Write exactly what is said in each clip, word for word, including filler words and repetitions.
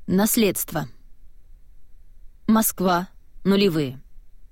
Наследство. Москва. Нулевые.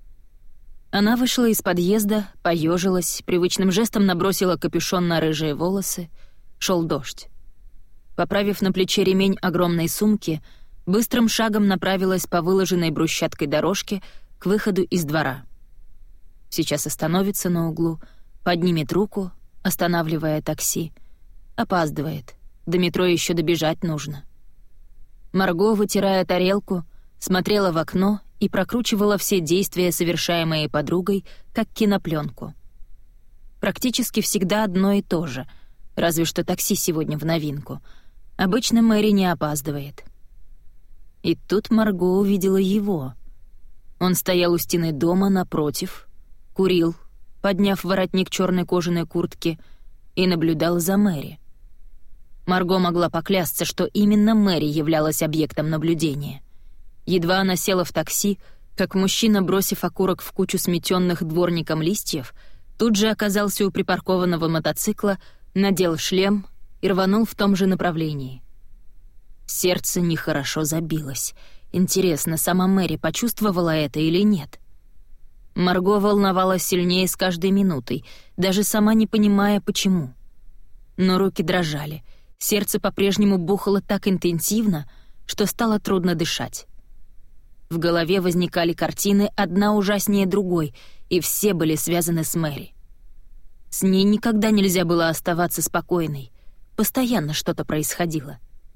Она вышла из подъезда, поёжилась, привычным жестом набросила капюшон на рыжие волосы. Шёл дождь. Поправив на плече ремень огромной сумки, быстрым шагом направилась по выложенной брусчаткой дорожке к выходу из двора. Сейчас остановится на углу, поднимет руку, останавливая такси. Опаздывает. До метро ещё добежать нужно. Марго, вытирая тарелку, смотрела в окно и прокручивала все действия, совершаемые подругой, как кинопленку. Практически всегда одно и то же, разве что такси сегодня в новинку. Обычно Мэри не опаздывает. И тут Марго увидела его. Он стоял у стены дома напротив, курил, подняв воротник черной кожаной куртки, и наблюдал за Мэри. Марго могла поклясться, что именно Мэри являлась объектом наблюдения. Едва она села в такси, как мужчина, бросив окурок в кучу сметенных дворником листьев, тут же оказался у припаркованного мотоцикла, надел шлем и рванул в том же направлении. Сердце нехорошо забилось. Интересно, сама Мэри почувствовала это или нет? Марго волновалась сильнее с каждой минутой, даже сама не понимая, почему. Но руки дрожали. Сердце по-прежнему бухало так интенсивно, что стало трудно дышать. В голове возникали картины, одна ужаснее другой, и все были связаны с Мэри. С ней никогда нельзя было оставаться спокойной. Постоянно что-то происходило.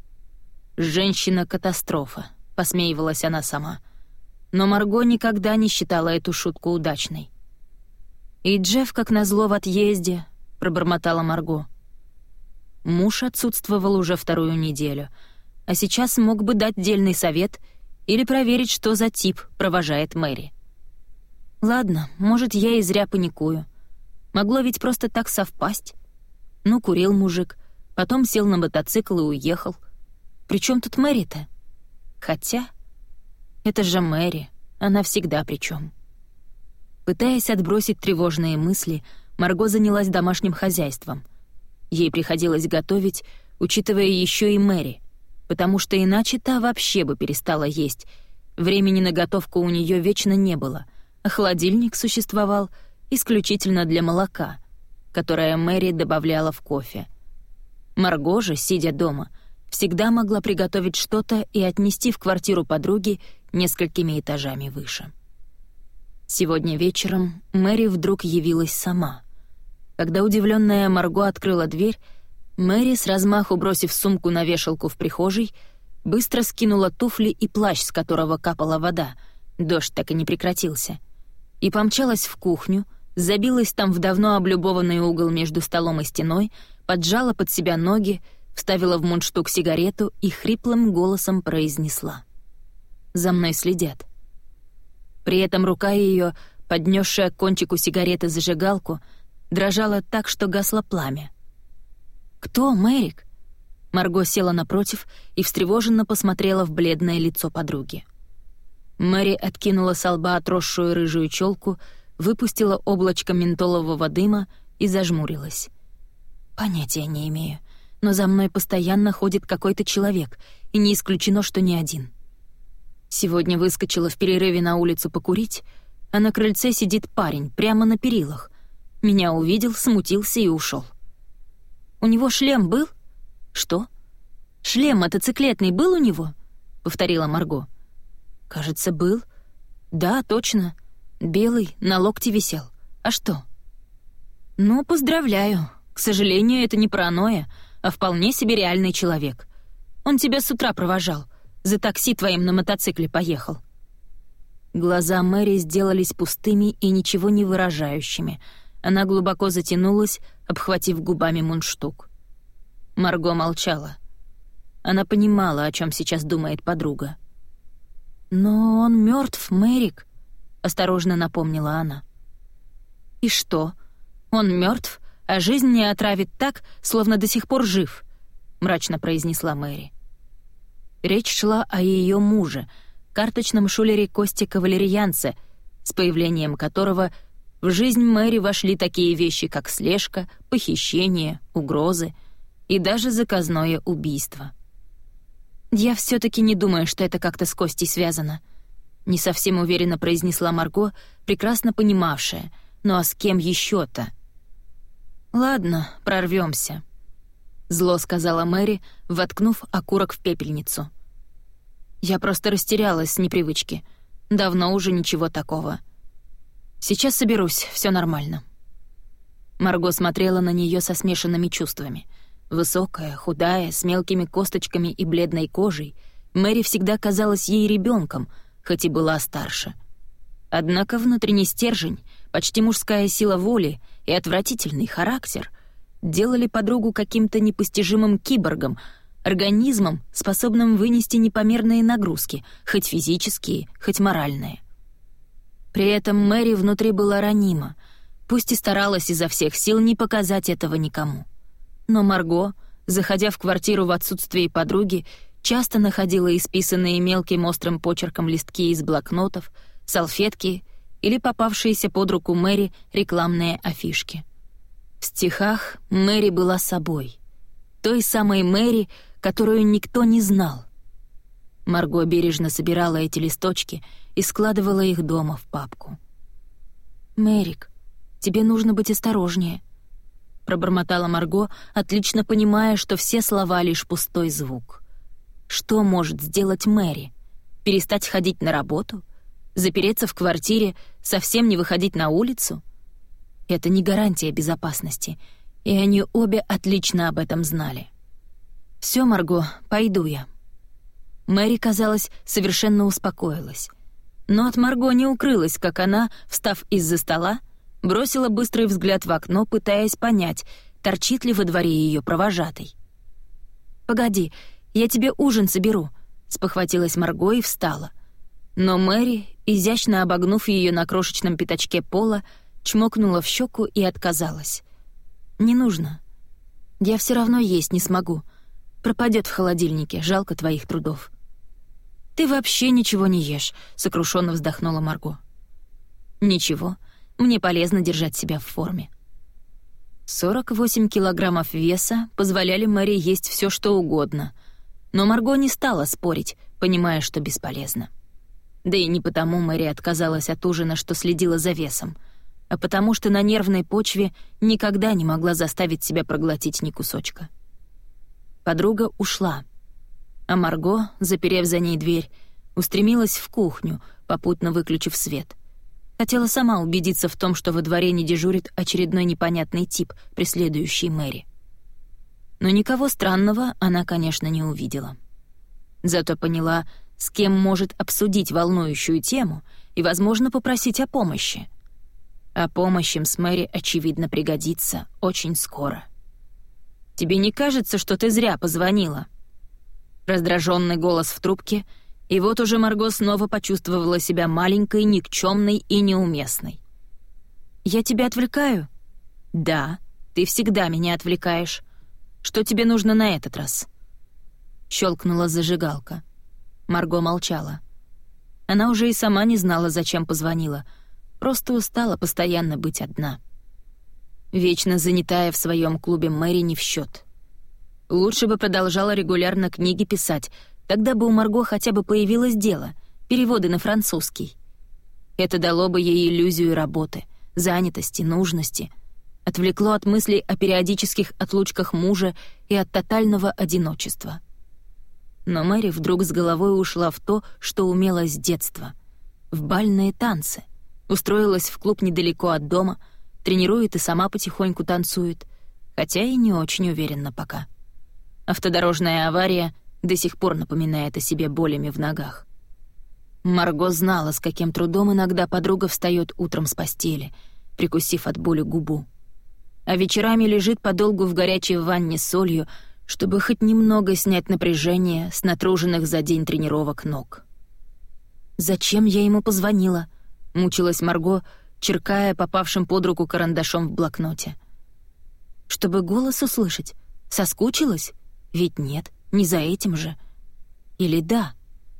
«Женщина-катастрофа», — посмеивалась она сама. Но Марго никогда не считала эту шутку удачной. «И Джефф, как назло, в отъезде», — пробормотала Марго. Муж отсутствовал уже вторую неделю, а сейчас мог бы дать дельный совет или проверить, что за тип провожает Мэри. Ладно, может, я и зря паникую. Могло ведь просто так совпасть. Ну, курил мужик, потом сел на мотоцикл и уехал. При чем тут Мэри-то? Хотя, это же Мэри, она всегда при чем. Пытаясь отбросить тревожные мысли, Марго занялась домашним хозяйством. Ей приходилось готовить, учитывая еще и Мэри, потому что иначе та вообще бы перестала есть. Времени на готовку у нее вечно не было, а холодильник существовал исключительно для молока, которое Мэри добавляла в кофе. Марго же, сидя дома, всегда могла приготовить что-то и отнести в квартиру подруги несколькими этажами выше. Сегодня вечером Мэри вдруг явилась сама. Когда удивленная Марго открыла дверь, Мэри, с размаху бросив сумку на вешалку в прихожей, быстро скинула туфли и плащ, с которого капала вода, дождь так и не прекратился, и помчалась в кухню, забилась там в давно облюбованный угол между столом и стеной, поджала под себя ноги, вставила в мундштук сигарету и хриплым голосом произнесла: «За мной следят». При этом рука ее, поднесшая к кончику сигареты зажигалку, дрожала так, что гасло пламя. «Кто, Мэрик?» Марго села напротив и встревоженно посмотрела в бледное лицо подруги. Мэри откинула со лба отросшую рыжую челку, выпустила облачко ментолового дыма и зажмурилась. «Понятия не имею, но за мной постоянно ходит какой-то человек, и не исключено, что не один. Сегодня выскочила в перерыве на улицу покурить, а на крыльце сидит парень прямо на перилах. Меня увидел, смутился и ушел. У него шлем был?» «Что? Шлем мотоциклетный был у него?» — повторила Марго. «Кажется, был. Да, точно. Белый, на локте висел. А что?» «Ну, поздравляю. К сожалению, это не паранойя, а вполне себе реальный человек. Он тебя с утра провожал. За такси твоим на мотоцикле поехал». Глаза Мэри сделались пустыми и ничего не выражающими. Она глубоко затянулась, обхватив губами мундштук. Марго молчала. Она понимала, о чем сейчас думает подруга. «Но он мертв, Мэрик», — осторожно напомнила она. «И что? Он мертв, а жизнь не отравит так, словно до сих пор жив», — мрачно произнесла Мэри. Речь шла о ее муже, карточном шулере Косте Кавалерьянце, с появлением которого в жизнь Мэри вошли такие вещи, как слежка, похищение, угрозы и даже заказное убийство. «Я все-таки не думаю, что это как-то с Костей связано», — не совсем уверенно произнесла Марго, прекрасно понимавшая. «Ну а с кем еще-то?» «Ладно, прорвемся», — зло сказала Мэри, воткнув окурок в пепельницу. «Я просто растерялась с непривычки. Давно уже ничего такого. Сейчас соберусь, все нормально». Марго смотрела на нее со смешанными чувствами. Высокая, худая, с мелкими косточками и бледной кожей, Мэри всегда казалась ей ребенком, хоть и была старше. Однако внутренний стержень, почти мужская сила воли и отвратительный характер делали подругу каким-то непостижимым киборгом, организмом, способным вынести непомерные нагрузки, хоть физические, хоть моральные. При этом Мэри внутри была ранима, пусть и старалась изо всех сил не показать этого никому. Но Марго, заходя в квартиру в отсутствие подруги, часто находила исписанные мелким острым почерком листки из блокнотов, салфетки или попавшиеся под руку Мэри рекламные афишки. В стихах Мэри была собой. Той самой Мэри, которую никто не знал. Марго бережно собирала эти листочки и складывала их дома в папку. «Мэрик, тебе нужно быть осторожнее», — пробормотала Марго, отлично понимая, что все слова — лишь пустой звук. Что может сделать Мэри? Перестать ходить на работу? Запереться в квартире, совсем не выходить на улицу? Это не гарантия безопасности, и они обе отлично об этом знали. «Всё, Марго, пойду я». Мэри, казалось, совершенно успокоилась. Но от Марго не укрылась, как она, встав из-за стола, бросила быстрый взгляд в окно, пытаясь понять, торчит ли во дворе ее провожатый. «Погоди, я тебе ужин соберу», — спохватилась Марго и встала. Но Мэри, изящно обогнув ее на крошечном пятачке пола, чмокнула в щеку и отказалась. «Не нужно. Я все равно есть не смогу. Пропадет в холодильнике, жалко твоих трудов». «Ты вообще ничего не ешь», — сокрушенно вздохнула Марго. «Ничего, мне полезно держать себя в форме». сорок восемь килограммов веса позволяли Мэри есть все, что угодно, но Марго не стала спорить, понимая, что бесполезно. Да и не потому Мэри отказалась от ужина, что следила за весом, а потому что на нервной почве никогда не могла заставить себя проглотить ни кусочка. Подруга ушла, а Марго, заперев за ней дверь, устремилась в кухню, попутно выключив свет. Хотела сама убедиться в том, что во дворе не дежурит очередной непонятный тип, преследующий Мэри. Но никого странного она, конечно, не увидела. Зато поняла, с кем может обсудить волнующую тему и, возможно, попросить о помощи. А помощь им с Мэри, очевидно, пригодится очень скоро. «Тебе не кажется, что ты зря позвонила?» Раздраженный голос в трубке, и вот уже Марго снова почувствовала себя маленькой, никчемной и неуместной. «Я тебя отвлекаю?» «Да, ты всегда меня отвлекаешь. Что тебе нужно на этот раз?» Щелкнула зажигалка. Марго молчала. Она уже и сама не знала, зачем позвонила, просто устала постоянно быть одна. Вечно занятая в своем клубе Мэри не в счет. Лучше бы продолжала регулярно книги писать, тогда бы у Марго хотя бы появилось дело, переводы на французский. Это дало бы ей иллюзию работы, занятости, нужности, отвлекло от мыслей о периодических отлучках мужа и от тотального одиночества. Но Мэри вдруг с головой ушла в то, что умела с детства. В бальные танцы. Устроилась в клуб недалеко от дома, тренирует и сама потихоньку танцует, хотя и не очень уверенно пока. Автодорожная авария до сих пор напоминает о себе болями в ногах. Марго знала, с каким трудом иногда подруга встаёт утром с постели, прикусив от боли губу. А вечерами лежит подолгу в горячей ванне с солью, чтобы хоть немного снять напряжение с натруженных за день тренировок ног. «Зачем я ему позвонила?» — мучилась Марго, черкая попавшим под руку карандашом в блокноте. «Чтобы голос услышать? Соскучилась? Ведь нет, не за этим же. Или да?»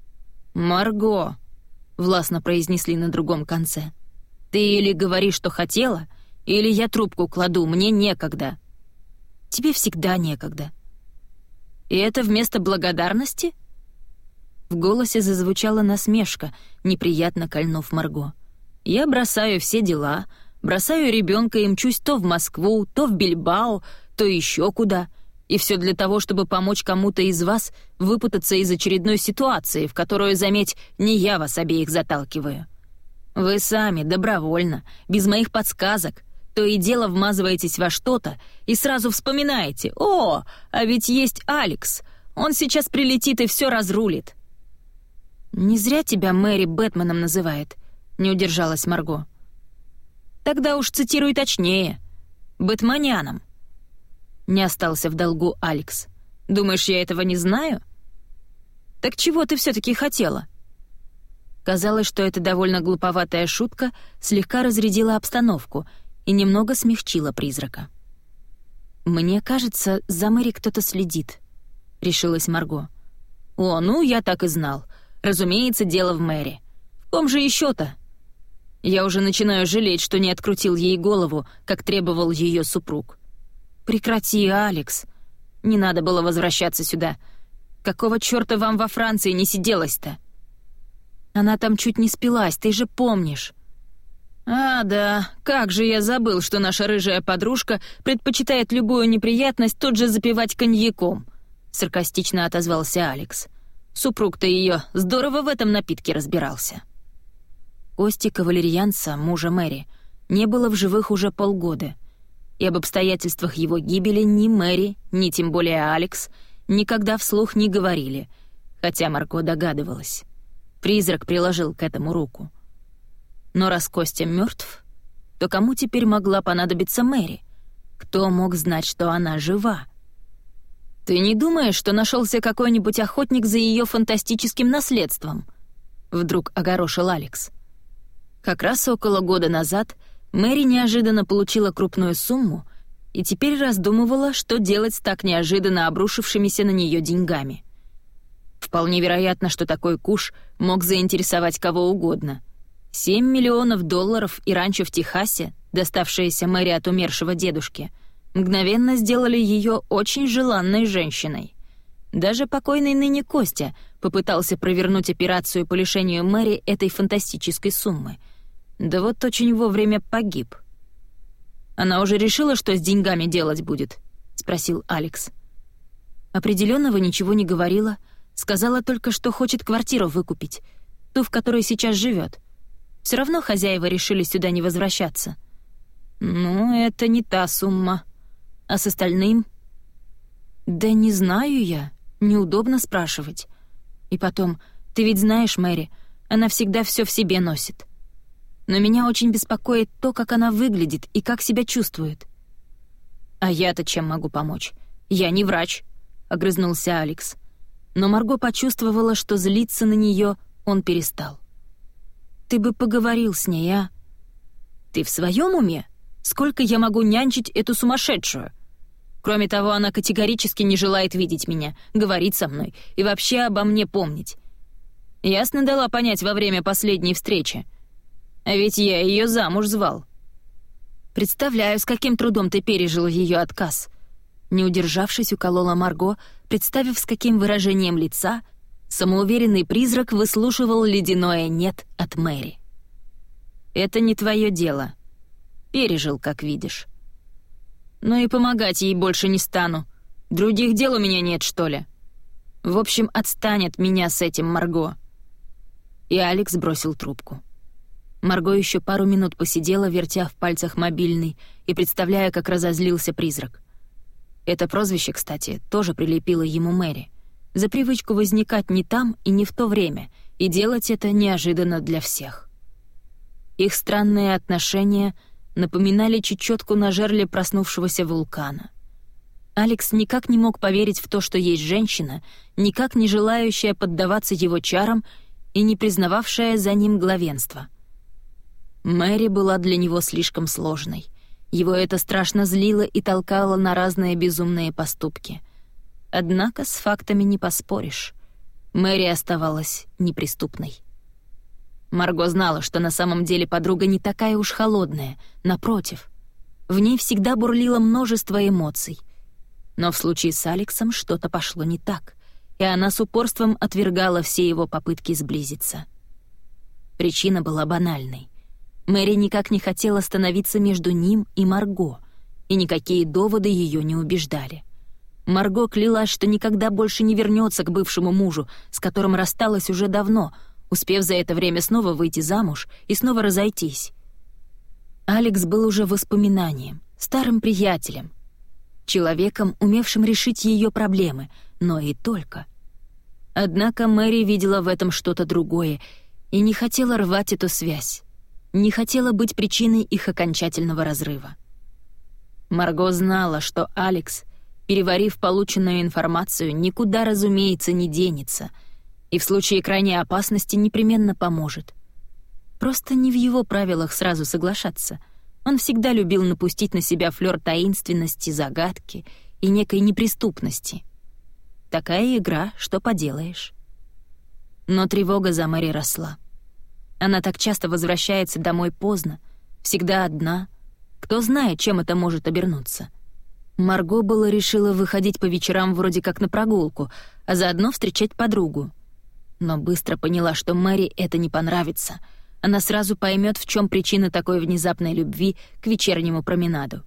«Марго!» — властно произнесли на другом конце. «Ты или говори, что хотела, или я трубку кладу, мне некогда». «Тебе всегда некогда». «И это вместо благодарности?» В голосе зазвучала насмешка, неприятно кольнув Марго. «Я бросаю все дела, бросаю ребенка и мчусь то в Москву, то в Бильбао, то еще куда. И все для того, чтобы помочь кому-то из вас выпутаться из очередной ситуации, в которую, заметь, не я вас обеих заталкиваю. Вы сами, добровольно, без моих подсказок, то и дело вмазываетесь во что-то и сразу вспоминаете: «О, а ведь есть Алекс, он сейчас прилетит и все разрулит». «Не зря тебя Мэри Бэтменом называет», — не удержалась Марго. «Тогда уж цитируй точнее. Бэтменяном». Не остался в долгу Алекс. «Думаешь, я этого не знаю?» «Так чего ты все-таки хотела?» Казалось, что эта довольно глуповатая шутка слегка разрядила обстановку и немного смягчила призрака. «Мне кажется, за Мэри кто-то следит», — решилась Марго. «О, ну, я так и знал. Разумеется, дело в Мэри. В ком же еще-то? Я уже начинаю жалеть, что не открутил ей голову, как требовал ее супруг». «Прекрати, Алекс. Не надо было возвращаться сюда. Какого чёрта вам во Франции не сиделось-то?» «Она там чуть не спилась, ты же помнишь». «А, да, как же я забыл, что наша рыжая подружка предпочитает любую неприятность тут же запивать коньяком», — саркастично отозвался Алекс. «Супруг-то ее здорово в этом напитке разбирался». Кости кавалерьянца, мужа Мэри, не было в живых уже полгода, и об обстоятельствах его гибели ни Мэри, ни тем более Алекс никогда вслух не говорили, хотя Марго догадывалась. Призрак приложил к этому руку. Но раз Костя мертв, то кому теперь могла понадобиться Мэри? Кто мог знать, что она жива? «Ты не думаешь, что нашелся какой-нибудь охотник за ее фантастическим наследством?» Вдруг огорошил Алекс. Как раз около года назад Мэри неожиданно получила крупную сумму и теперь раздумывала, что делать с так неожиданно обрушившимися на нее деньгами. Вполне вероятно, что такой куш мог заинтересовать кого угодно. Семь миллионов долларов и ранчо в Техасе, доставшиеся Мэри от умершего дедушки, мгновенно сделали ее очень желанной женщиной. Даже покойный ныне Костя попытался провернуть операцию по лишению Мэри этой фантастической суммы. Да вот очень вовремя погиб. «Она уже решила, что с деньгами делать будет?» — спросил Алекс. Определенного ничего не говорила, сказала только, что хочет квартиру выкупить, ту, в которой сейчас живет. Все равно хозяева решили сюда не возвращаться. «Ну, это не та сумма. А с остальным?» «Да не знаю я. Неудобно спрашивать. И потом, ты ведь знаешь Мэри, она всегда все в себе носит. Но меня очень беспокоит то, как она выглядит и как себя чувствует». «А я-то чем могу помочь? Я не врач», — огрызнулся Алекс. Но Марго почувствовала, что злиться на нее он перестал. «Ты бы поговорил с ней, а?» «Ты в своем уме? Сколько я могу нянчить эту сумасшедшую? Кроме того, она категорически не желает видеть меня, говорить со мной и вообще обо мне помнить. Ясно дала понять во время последней встречи. А ведь я ее замуж звал. Представляю, с каким трудом ты пережил ее отказ». Не удержавшись, уколола Марго, представив, с каким выражением лица самоуверенный призрак выслушивал ледяное «нет» от Мэри. «Это не твое дело. Пережил, как видишь. Но и помогать ей больше не стану. Других дел у меня нет, что ли? В общем, отстань от меня с этим, Марго». И Алекс бросил трубку. Марго еще пару минут посидела, вертя в пальцах мобильный и представляя, как разозлился призрак. Это прозвище, кстати, тоже прилепила ему Мэри. За привычку возникать не там и не в то время, и делать это неожиданно для всех. Их странные отношения напоминали чечетку на жерле проснувшегося вулкана. Алекс никак не мог поверить в то, что есть женщина, никак не желающая поддаваться его чарам и не признававшая за ним главенство. Мэри была для него слишком сложной. Его это страшно злило и толкало на разные безумные поступки. Однако с фактами не поспоришь. Мэри оставалась неприступной. Марго знала, что на самом деле подруга не такая уж холодная, напротив. В ней всегда бурлило множество эмоций. Но в случае с Алексом что-то пошло не так, и она с упорством отвергала все его попытки сблизиться. Причина была банальной. Мэри никак не хотела становиться между ним и Марго, и никакие доводы ее не убеждали. Марго клялась, что никогда больше не вернется к бывшему мужу, с которым рассталась уже давно, успев за это время снова выйти замуж и снова разойтись. Алекс был уже воспоминанием, старым приятелем, человеком, умевшим решить ее проблемы, но и только. Однако Мэри видела в этом что-то другое и не хотела рвать эту связь, не хотела быть причиной их окончательного разрыва. Марго знала, что Алекс, переварив полученную информацию, никуда, разумеется, не денется и в случае крайней опасности непременно поможет. Просто не в его правилах сразу соглашаться. Он всегда любил напустить на себя флёр таинственности, загадки и некой неприступности. Такая игра, что поделаешь. Но тревога за Мэри росла. Она так часто возвращается домой поздно, всегда одна. Кто знает, чем это может обернуться. Марго было решила выходить по вечерам вроде как на прогулку, а заодно встречать подругу. Но быстро поняла, что Мэри это не понравится. Она сразу поймет, в чем причина такой внезапной любви к вечернему променаду.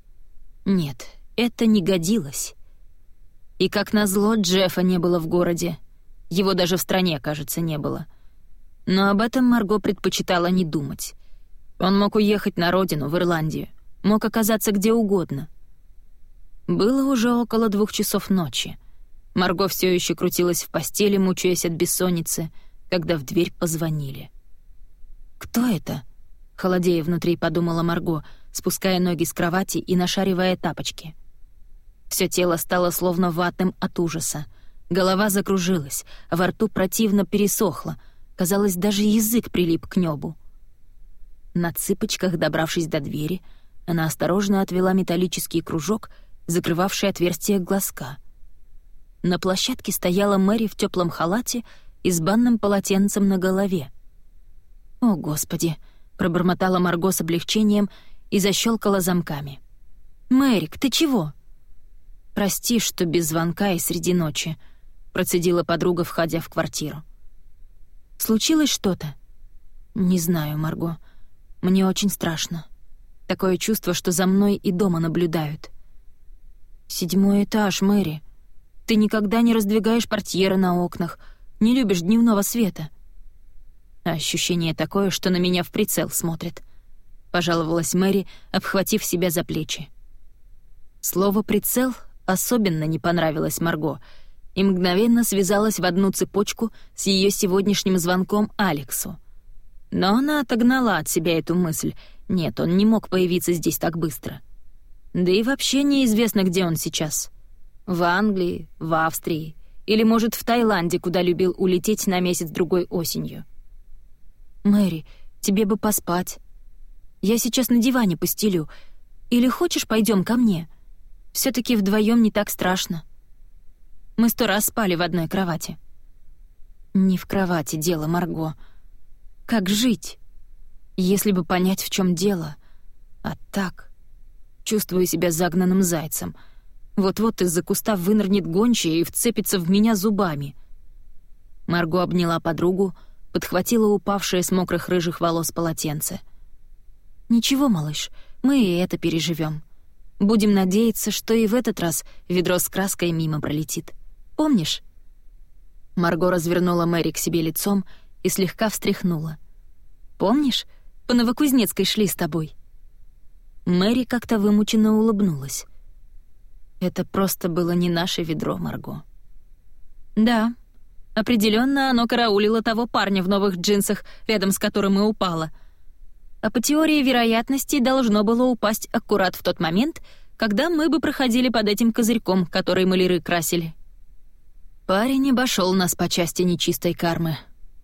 Нет, это не годилось. И как назло, Джеффа не было в городе. Его даже в стране, кажется, не было. Но об этом Марго предпочитала не думать. Он мог уехать на родину, в Ирландию. Мог оказаться где угодно. Было уже около двух часов ночи. Марго все еще крутилась в постели, мучаясь от бессонницы, когда в дверь позвонили. «Кто это?» — холодея внутри подумала Марго, спуская ноги с кровати и нашаривая тапочки. Всё тело стало словно ватным от ужаса. Голова закружилась, а во рту противно пересохло. Казалось, даже язык прилип к небу. На цыпочках, добравшись до двери, она осторожно отвела металлический кружок, закрывавший отверстие глазка. На площадке стояла Мэри в тёплом халате и с банным полотенцем на голове. «О, Господи!» — пробормотала Марго с облегчением и защелкала замками. «Мэрик, ты чего?» «Прости, что без звонка и среди ночи», — процедила подруга, входя в квартиру. «Случилось что-то?» «Не знаю, Марго. Мне очень страшно. Такое чувство, что за мной и дома наблюдают». «Седьмой этаж, Мэри. Ты никогда не раздвигаешь портьеры на окнах, не любишь дневного света». «Ощущение такое, что на меня в прицел смотрят», — пожаловалась Мэри, обхватив себя за плечи. Слово «прицел» особенно не понравилось Марго и мгновенно связалась в одну цепочку с ее сегодняшним звонком Алексу. Но она отогнала от себя эту мысль. Нет, он не мог появиться здесь так быстро. Да и вообще неизвестно, где он сейчас. В Англии, в Австрии или, может, в Таиланде, куда любил улететь на месяц-другой осенью. «Мэри, тебе бы поспать. Я сейчас на диване постелю. Или хочешь, пойдем ко мне? Все-таки вдвоем не так страшно. Мы сто раз спали в одной кровати». «Не в кровати дело, Марго. Как жить? Если бы понять, в чем дело. А так... Чувствую себя загнанным зайцем. Вот-вот из-за куста вынырнет гончая и вцепится в меня зубами». Марго обняла подругу, подхватила упавшее с мокрых рыжих волос полотенце. «Ничего, малыш, мы и это переживем. Будем надеяться, что и в этот раз ведро с краской мимо пролетит. Помнишь?» Марго развернула Мэри к себе лицом и слегка встряхнула. «Помнишь, по Новокузнецкой шли с тобой?» Мэри как-то вымученно улыбнулась. «Это просто было не наше ведро, Марго». «Да, определенно оно караулило того парня в новых джинсах, рядом с которым и упало. А по теории вероятности должно было упасть аккурат в тот момент, когда мы бы проходили под этим козырьком, который маляры красили. Парень обошел нас по части нечистой кармы».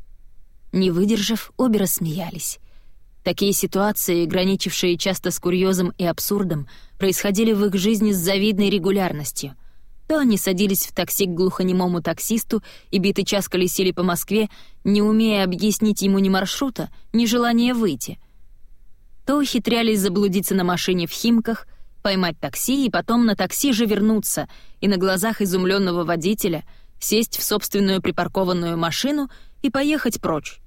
Не выдержав, обе рассмеялись. Такие ситуации, граничившие часто с курьезом и абсурдом, происходили в их жизни с завидной регулярностью. То они садились в такси к глухонемому таксисту и битый час колесили по Москве, не умея объяснить ему ни маршрута, ни желания выйти. То ухитрялись заблудиться на машине в Химках, поймать такси и потом на такси же вернуться, и на глазах изумленного водителя сесть в собственную припаркованную машину и поехать прочь.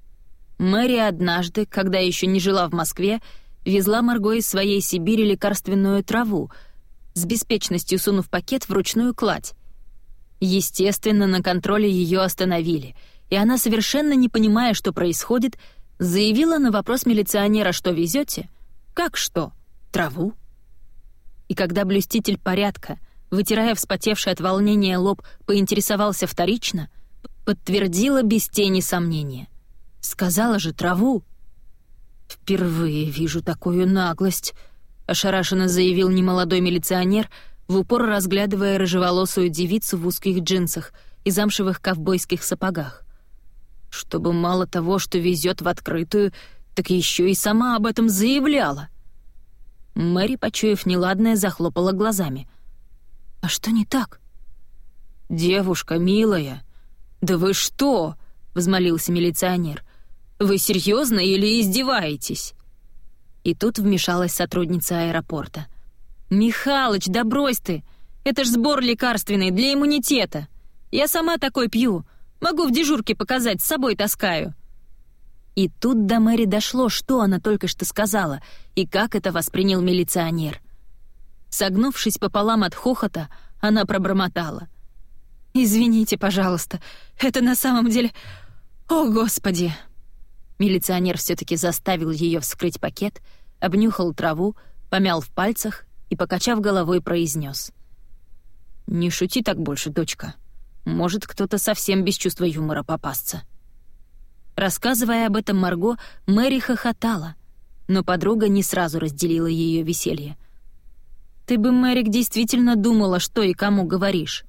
Мэри однажды, когда еще не жила в Москве, везла Марго из своей Сибири лекарственную траву, с беспечностью сунув пакет в ручную кладь. Естественно, на контроле ее остановили, и она, совершенно не понимая, что происходит, заявила на вопрос милиционера, что везете, как что, траву? И когда блюститель порядка, вытирая вспотевший от волнения лоб, поинтересовался вторично, подтвердила без тени сомнения. Сказала же траву. «Впервые вижу такую наглость», — ошарашенно заявил немолодой милиционер, в упор разглядывая рыжеволосую девицу в узких джинсах и замшевых ковбойских сапогах. «Чтобы мало того, что везет в открытую, так еще и сама об этом заявляла». Мэри, почуяв неладное, захлопала глазами. «А что не так?» «Девушка, милая, да вы что?» — взмолился милиционер. «Вы серьезно или издеваетесь?» И тут вмешалась сотрудница аэропорта. «Михалыч, да брось ты! Это ж сбор лекарственный для иммунитета. Я сама такой пью. Могу в дежурке показать, с собой таскаю». И тут до Мэри дошло, что она только что сказала, и как это воспринял милиционер. Согнувшись пополам от хохота, она пробормотала. «Извините, пожалуйста, это на самом деле... О, Господи!» Милиционер все-таки заставил ее вскрыть пакет, обнюхал траву, помял в пальцах и, покачав головой, произнес. «Не шути так больше, дочка. Может, кто-то совсем без чувства юмора попасться». Рассказывая об этом Марго, Мэри хохотала, но подруга не сразу разделила ее веселье. «Ты бы, Мэрик, действительно думала, что и кому говоришь.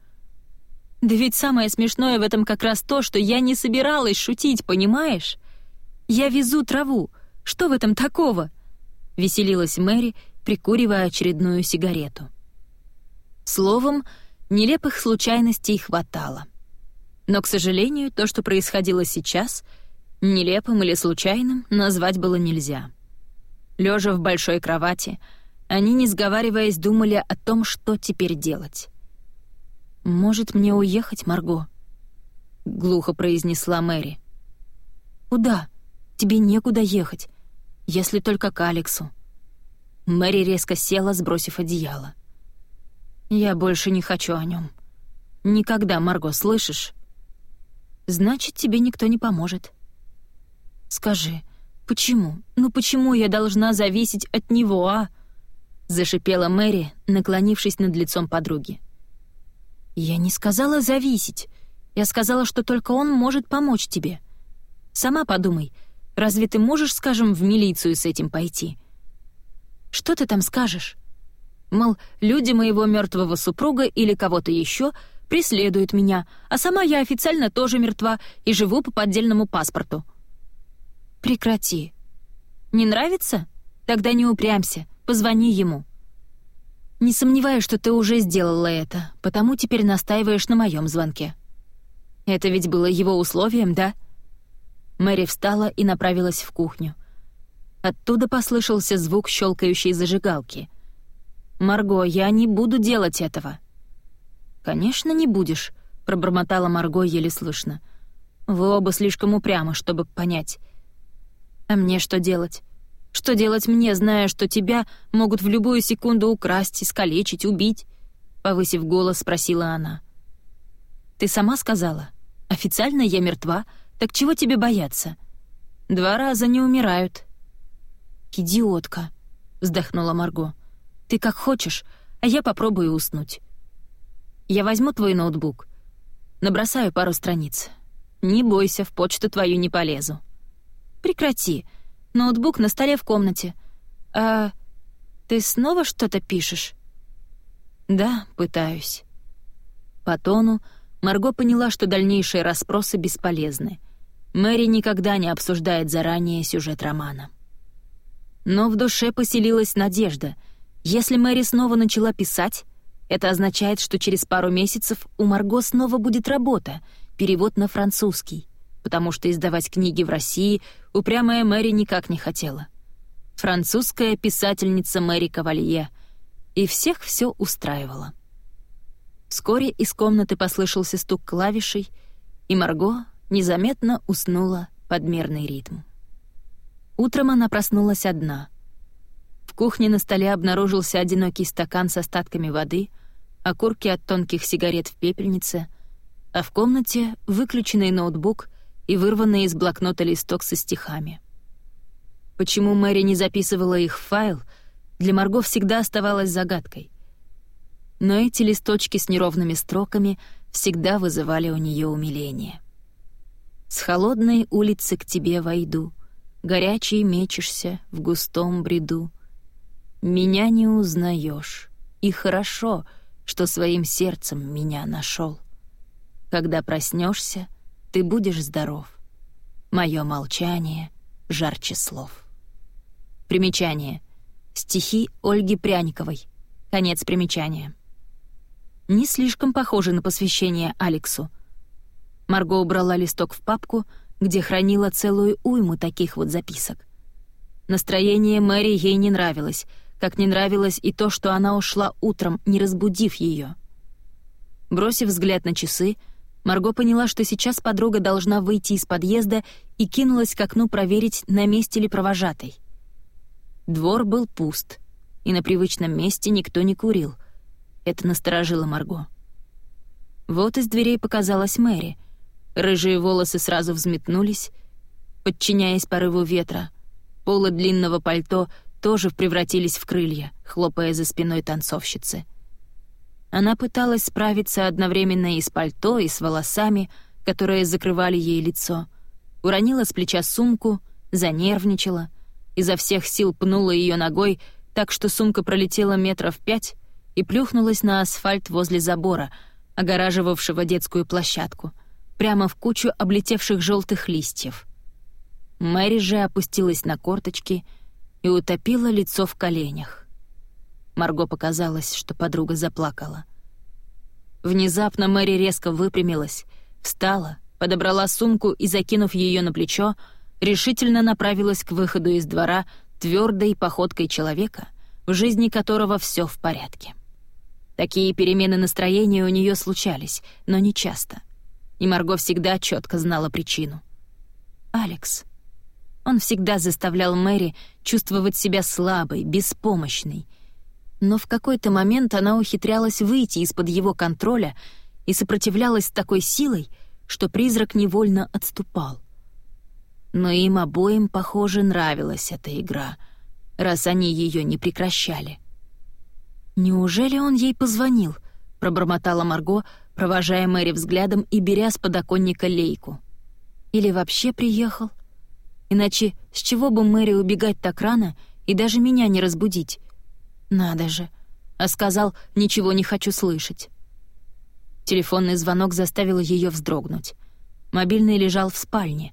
Да ведь самое смешное в этом как раз то, что я не собиралась шутить, понимаешь? Я везу траву. Что в этом такого?» — веселилась Мэри, прикуривая очередную сигарету. Словом, нелепых случайностей хватало. Но, к сожалению, то, что происходило сейчас, нелепым или случайным назвать было нельзя. Лежа в большой кровати, они, не сговариваясь, думали о том, что теперь делать. «Может, мне уехать, Марго?» — глухо произнесла Мэри. «Куда? Тебе некуда ехать, если только к Алексу». Мэри резко села, сбросив одеяло. «Я больше не хочу о нем. Никогда, Марго, слышишь? Значит, тебе никто не поможет. Скажи, почему? Ну почему я должна зависеть от него, а?» Зашипела Мэри, наклонившись над лицом подруги. «Я не сказала зависеть. Я сказала, что только он может помочь тебе. Сама подумай, разве ты можешь, скажем, в милицию с этим пойти? Что ты там скажешь? Мол, люди моего мертвого супруга или кого-то еще преследуют меня, а сама я официально тоже мертва и живу по поддельному паспорту». «Прекрати. Не нравится? Тогда не упрямься, позвони ему». «Не сомневаюсь, что ты уже сделала это, потому теперь настаиваешь на моем звонке». Это ведь было его условием, да? Мэри встала и направилась в кухню. Оттуда послышался звук щелкающей зажигалки. «Марго, я не буду делать этого». «Конечно, не будешь», — пробормотала Марго еле слышно. «Вы оба слишком упрямы, чтобы понять». «А мне что делать? Что делать мне, зная, что тебя могут в любую секунду украсть, искалечить, убить?» Повысив голос, спросила она. «Ты сама сказала? Официально я мертва, так чего тебе бояться? Два раза не умирают». «Идиотка», — вздохнула Марго. «Ты как хочешь, а я попробую уснуть. Я возьму твой ноутбук, набросаю пару страниц. Не бойся, в почту твою не полезу». «Прекрати. Ноутбук на столе в комнате. А ты снова что-то пишешь?» «Да, пытаюсь». По тону Марго поняла, что дальнейшие расспросы бесполезны. Мэри никогда не обсуждает заранее сюжет романа. Но в душе поселилась надежда. Если Мэри снова начала писать, это означает, что через пару месяцев у Марго снова будет работа, перевод на французский, потому что издавать книги в России упрямая Мэри никак не хотела. Французская писательница Мэри Кавалье, и всех все устраивало. Вскоре из комнаты послышался стук клавишей, и Марго незаметно уснула под мерный ритм. Утром она проснулась одна. В кухне на столе обнаружился одинокий стакан с остатками воды, окурки от тонких сигарет в пепельнице, а в комнате выключенный ноутбук и вырванный из блокнота листок со стихами. Почему Мэри не записывала их в файл, для Марго всегда оставалось загадкой. Но эти листочки с неровными строками всегда вызывали у нее умиление. «С холодной улицы к тебе войду, горячий мечешься в густом бреду. Меня не узнаешь, и хорошо, что своим сердцем меня нашел. Когда проснешься, ты будешь здоров. Мое молчание жарче слов». Примечание. Стихи Ольги Пряниковой. Конец примечания. Не слишком похоже на посвящение Алексу. Марго убрала листок в папку, где хранила целую уйму таких вот записок. Настроение Мэри ей не нравилось, как не нравилось и то, что она ушла утром, не разбудив ее. Бросив взгляд на часы, Марго поняла, что сейчас подруга должна выйти из подъезда, и кинулась к окну проверить, на месте ли провожатый. Двор был пуст, и на привычном месте никто не курил. Это насторожило Марго. Вот из дверей показалась Мэри. Рыжие волосы сразу взметнулись, подчиняясь порыву ветра. Полы длинного пальто тоже превратились в крылья, хлопая за спиной танцовщицы. Она пыталась справиться одновременно и с пальто, и с волосами, которые закрывали ей лицо. Уронила с плеча сумку, занервничала, изо всех сил пнула ее ногой, так что сумка пролетела метров пять и плюхнулась на асфальт возле забора, огораживавшего детскую площадку, прямо в кучу облетевших желтых листьев. Мэри же опустилась на корточки и утопила лицо в коленях. Марго показалось, что подруга заплакала. Внезапно Мэри резко выпрямилась, встала, подобрала сумку и, закинув ее на плечо, решительно направилась к выходу из двора твердой походкой человека, в жизни которого все в порядке. Такие перемены настроения у нее случались, но не часто. И Марго всегда четко знала причину. Алекс. Он всегда заставлял Мэри чувствовать себя слабой, беспомощной. Но в какой-то момент она ухитрялась выйти из-под его контроля и сопротивлялась с такой силой, что призрак невольно отступал. Но им обоим, похоже, нравилась эта игра, раз они ее не прекращали. «Неужели он ей позвонил?» — пробормотала Марго, провожая Мэри взглядом и беря с подоконника лейку. «Или вообще приехал? Иначе с чего бы Мэри убегать так рано и даже меня не разбудить? Надо же!» А сказал: «Ничего не хочу слышать». Телефонный звонок заставил ее вздрогнуть. Мобильный лежал в спальне,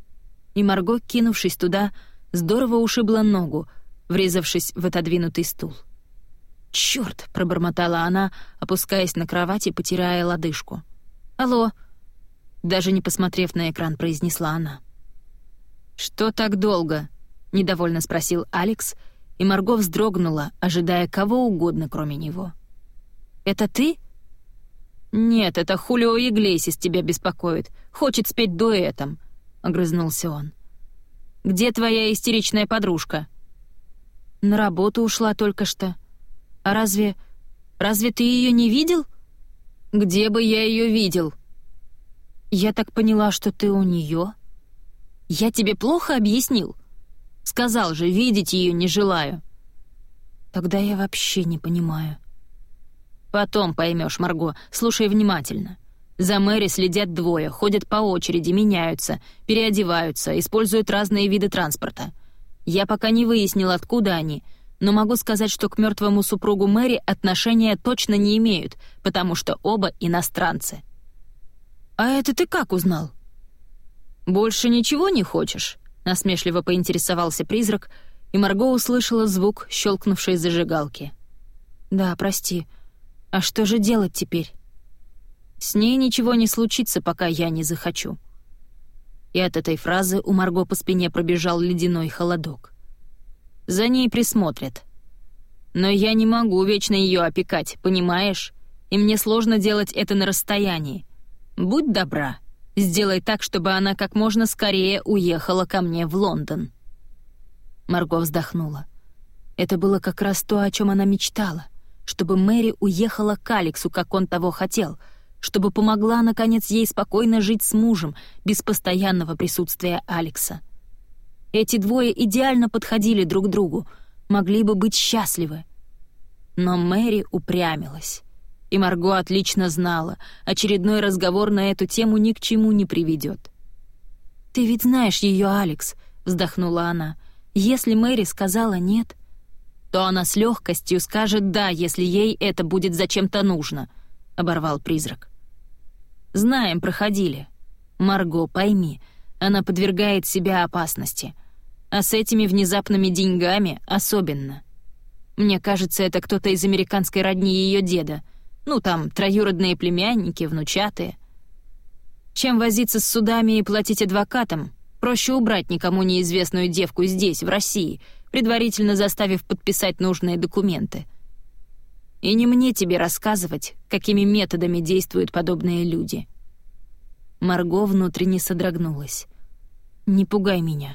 и Марго, кинувшись туда, здорово ушибла ногу, врезавшись в отодвинутый стул. «Чёрт!» — пробормотала она, опускаясь на кровать и потирая лодыжку. «Алло!» — даже не посмотрев на экран, произнесла она. «Что так долго?» — недовольно спросил Алекс, и Марго вздрогнула, ожидая кого угодно, кроме него. «Это ты?» «Нет, это Хулио Иглесиас тебя беспокоит. Хочет спеть дуэтом», — огрызнулся он. «Где твоя истеричная подружка?» «На работу ушла только что. А разве... разве ты ее не видел?» «Где бы я ее видел?» «Я так поняла, что ты у нее. Я тебе плохо объяснил? Сказал же, видеть ее не желаю». «Тогда я вообще не понимаю». «Потом поймешь, Марго, слушай внимательно. За Мэри следят двое, ходят по очереди, меняются, переодеваются, используют разные виды транспорта. Я пока не выяснил, откуда они, но могу сказать, что к мертвому супругу Мэри отношения точно не имеют, потому что оба иностранцы». «А это ты как узнал?» «Больше ничего не хочешь?» — насмешливо поинтересовался призрак, и Марго услышала звук щелкнувшей зажигалки. «Да, прости. А что же делать теперь?» «С ней ничего не случится, пока я не захочу». И от этой фразы у Марго по спине пробежал ледяной холодок. «За ней присмотрят. Но я не могу вечно ее опекать, понимаешь? и мне сложно делать это на расстоянии. Будь добра, сделай так, чтобы она как можно скорее уехала ко мне в Лондон». Марго вздохнула. Это было как раз то, о чем она мечтала, чтобы Мэри уехала к Алексу, как он того хотел, чтобы помогла, наконец, ей спокойно жить с мужем, без постоянного присутствия Алекса. Эти двое идеально подходили друг другу, могли бы быть счастливы. Но Мэри упрямилась. И Марго отлично знала, очередной разговор на эту тему ни к чему не приведет. «Ты ведь знаешь ее, Алекс», — вздохнула она. «Если Мэри сказала «нет», то она с легкостью скажет «да», если ей это будет зачем-то нужно», — оборвал призрак. «Знаем, проходили. Марго, пойми, она подвергает себя опасности. А с этими внезапными деньгами особенно. Мне кажется, это кто-то из американской родни ее деда. Ну, там, троюродные племянники, внучатые. Чем возиться с судами и платить адвокатам, проще убрать никому неизвестную девку здесь, в России, предварительно заставив подписать нужные документы. И не мне тебе рассказывать, какими методами действуют подобные люди». Марго внутренне содрогнулась. «Не пугай меня».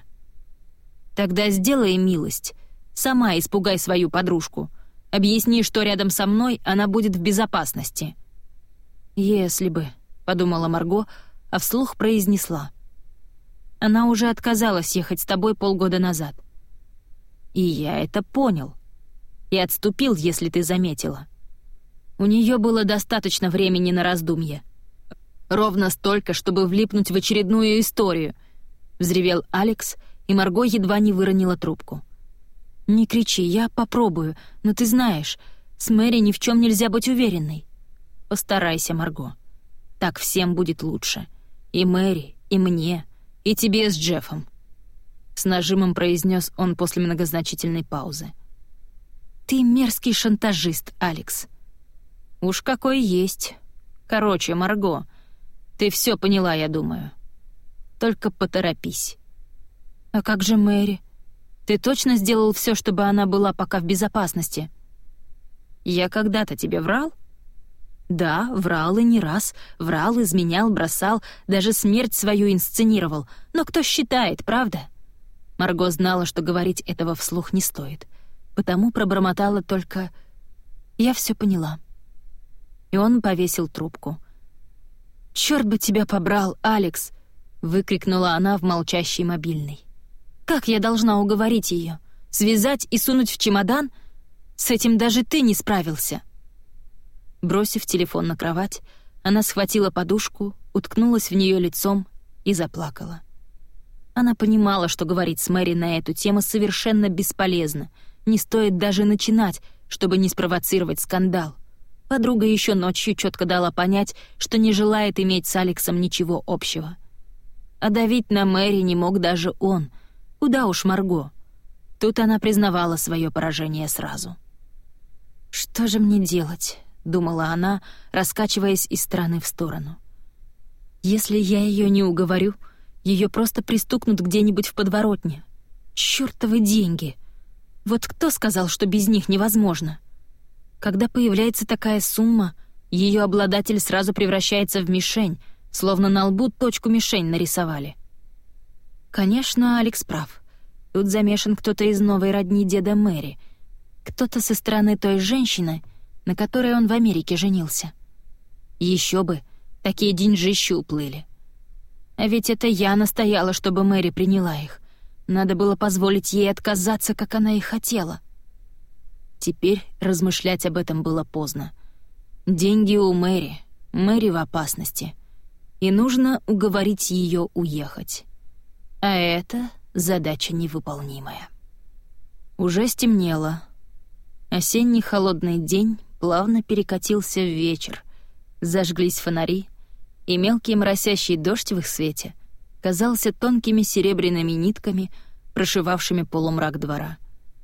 «Тогда сделай милость. Сама испугай свою подружку. Объясни, что рядом со мной она будет в безопасности». «Если бы», — подумала Марго, а вслух произнесла. «Она уже отказалась ехать с тобой полгода назад». «И я это понял. И отступил, если ты заметила. У нее было достаточно времени на раздумье. Ровно столько, чтобы влипнуть в очередную историю», — взревел Алекс, и Марго едва не выронила трубку. «Не кричи, я попробую, но ты знаешь, с Мэри ни в чем нельзя быть уверенной. Постарайся, Марго. Так всем будет лучше. И Мэри, и мне, и тебе с Джеффом», — с нажимом произнес он после многозначительной паузы. «Ты мерзкий шантажист, Алекс». «Уж какой есть. Короче, Марго, ты все поняла, я думаю. Только поторопись». «А как же Мэри? Ты точно сделал все, чтобы она была пока в безопасности?» «Я когда-то тебе врал?» «Да, врал и не раз. Врал, изменял, бросал, даже смерть свою инсценировал. Но кто считает, правда?» Марго знала, что говорить этого вслух не стоит, потому пробормотала только «я все поняла». И он повесил трубку. «Чёрт бы тебя побрал, Алекс!» — выкрикнула она в молчащий мобильный. «Как я должна уговорить ее? Связать и сунуть в чемодан? С этим даже ты не справился!» Бросив телефон на кровать, она схватила подушку, уткнулась в нее лицом и заплакала. Она понимала, что говорить с Мэри на эту тему совершенно бесполезно, не стоит даже начинать, чтобы не спровоцировать скандал. Подруга еще ночью четко дала понять, что не желает иметь с Алексом ничего общего. А давить на Мэри не мог даже он. Куда уж Марго. Тут она признавала свое поражение сразу. «Что же мне делать?» — думала она, раскачиваясь из стороны в сторону. «Если я ее не уговорю, ее просто пристукнут где-нибудь в подворотне. Чёртовы деньги! Вот кто сказал, что без них невозможно? Когда появляется такая сумма, ее обладатель сразу превращается в мишень, словно на лбу точку-мишень нарисовали». Конечно, Алекс прав. Тут замешан кто-то из новой родни деда Мэри, кто-то со стороны той женщины, на которой он в Америке женился. Еще бы, такие деньжищи уплыли. А ведь это я настояла, чтобы Мэри приняла их. Надо было позволить ей отказаться, как она и хотела. Теперь размышлять об этом было поздно. Деньги у Мэри, Мэри в опасности. И нужно уговорить ее уехать. А это задача невыполнимая. Уже стемнело. Осенний холодный день плавно перекатился в вечер. Зажглись фонари, и мелкий моросящий дождь в их свете казался тонкими серебряными нитками, прошивавшими полумрак двора.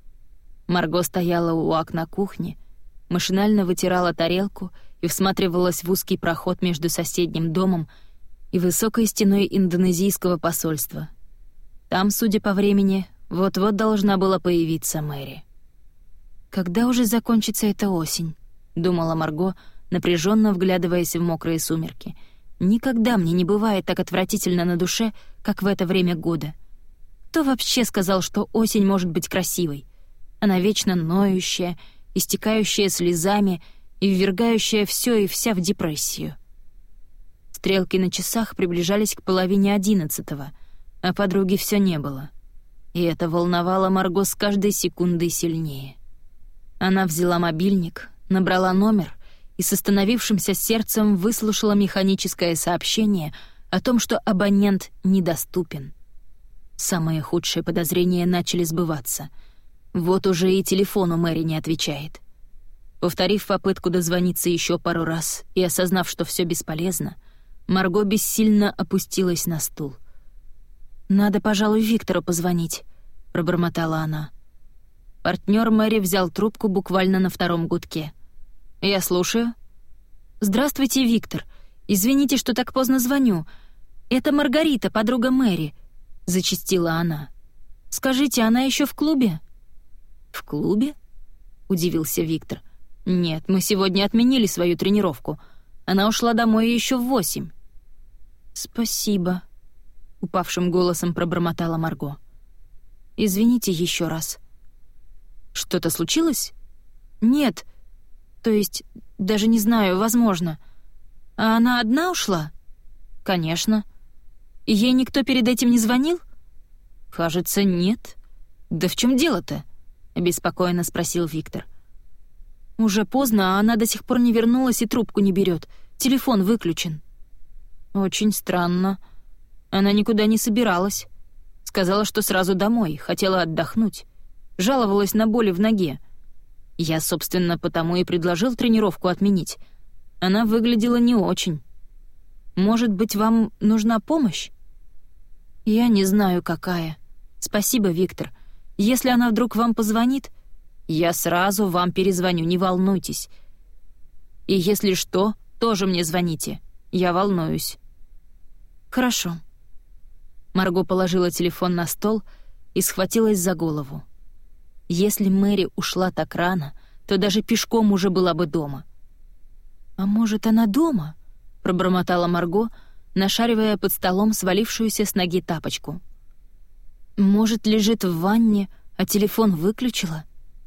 Марго стояла у окна кухни, машинально вытирала тарелку и всматривалась в узкий проход между соседним домом и высокой стеной индонезийского посольства. Там, судя по времени, вот-вот должна была появиться Мэри. «Когда уже закончится эта осень?» — думала Марго, напряженно вглядываясь в мокрые сумерки. «Никогда мне не бывает так отвратительно на душе, как в это время года. Кто вообще сказал, что осень может быть красивой? Она вечно ноющая, истекающая слезами и ввергающая все и вся в депрессию». Стрелки на часах приближались к половине одиннадцатого, а подруги все не было. И это волновало Марго с каждой секундой сильнее. Она взяла мобильник, набрала номер и с остановившимся сердцем выслушала механическое сообщение о том, что абонент недоступен. Самые худшие подозрения начали сбываться. Вот уже и телефон у Мэри не отвечает. Повторив попытку дозвониться еще пару раз и осознав, что все бесполезно, Марго бессильно опустилась на стул. «Надо, пожалуй, Виктору позвонить», — пробормотала она. Партнер Мэри взял трубку буквально на втором гудке. «Я слушаю». «Здравствуйте, Виктор. Извините, что так поздно звоню. Это Маргарита, подруга Мэри», — зачастила она. «Скажите, она еще в клубе?» «В клубе?» — удивился Виктор. «Нет, мы сегодня отменили свою тренировку. Она ушла домой еще в восемь». «Спасибо», — упавшим голосом пробормотала Марго. «Извините еще раз». «Что-то случилось?» «Нет. То есть, даже не знаю, возможно. А она одна ушла?» «Конечно. Ей никто перед этим не звонил?» «Кажется, нет. Да в чем дело-то?» — обеспокоенно спросил Виктор. «Уже поздно, а она до сих пор не вернулась и трубку не берет. Телефон выключен». «Очень странно. Она никуда не собиралась. Сказала, что сразу домой, хотела отдохнуть. Жаловалась на боли в ноге. Я, собственно, потому и предложил тренировку отменить. Она выглядела не очень. Может быть, вам нужна помощь?» «Я не знаю, какая. Спасибо, Виктор. Если она вдруг вам позвонит, я сразу вам перезвоню, не волнуйтесь. И если что, тоже мне звоните. Я волнуюсь». «Хорошо». Марго положила телефон на стол и схватилась за голову. Если Мэри ушла так рано, то даже пешком уже была бы дома. «А может, она дома?» — пробормотала Марго, нашаривая под столом свалившуюся с ноги тапочку. «Может, лежит в ванне, а телефон выключила?»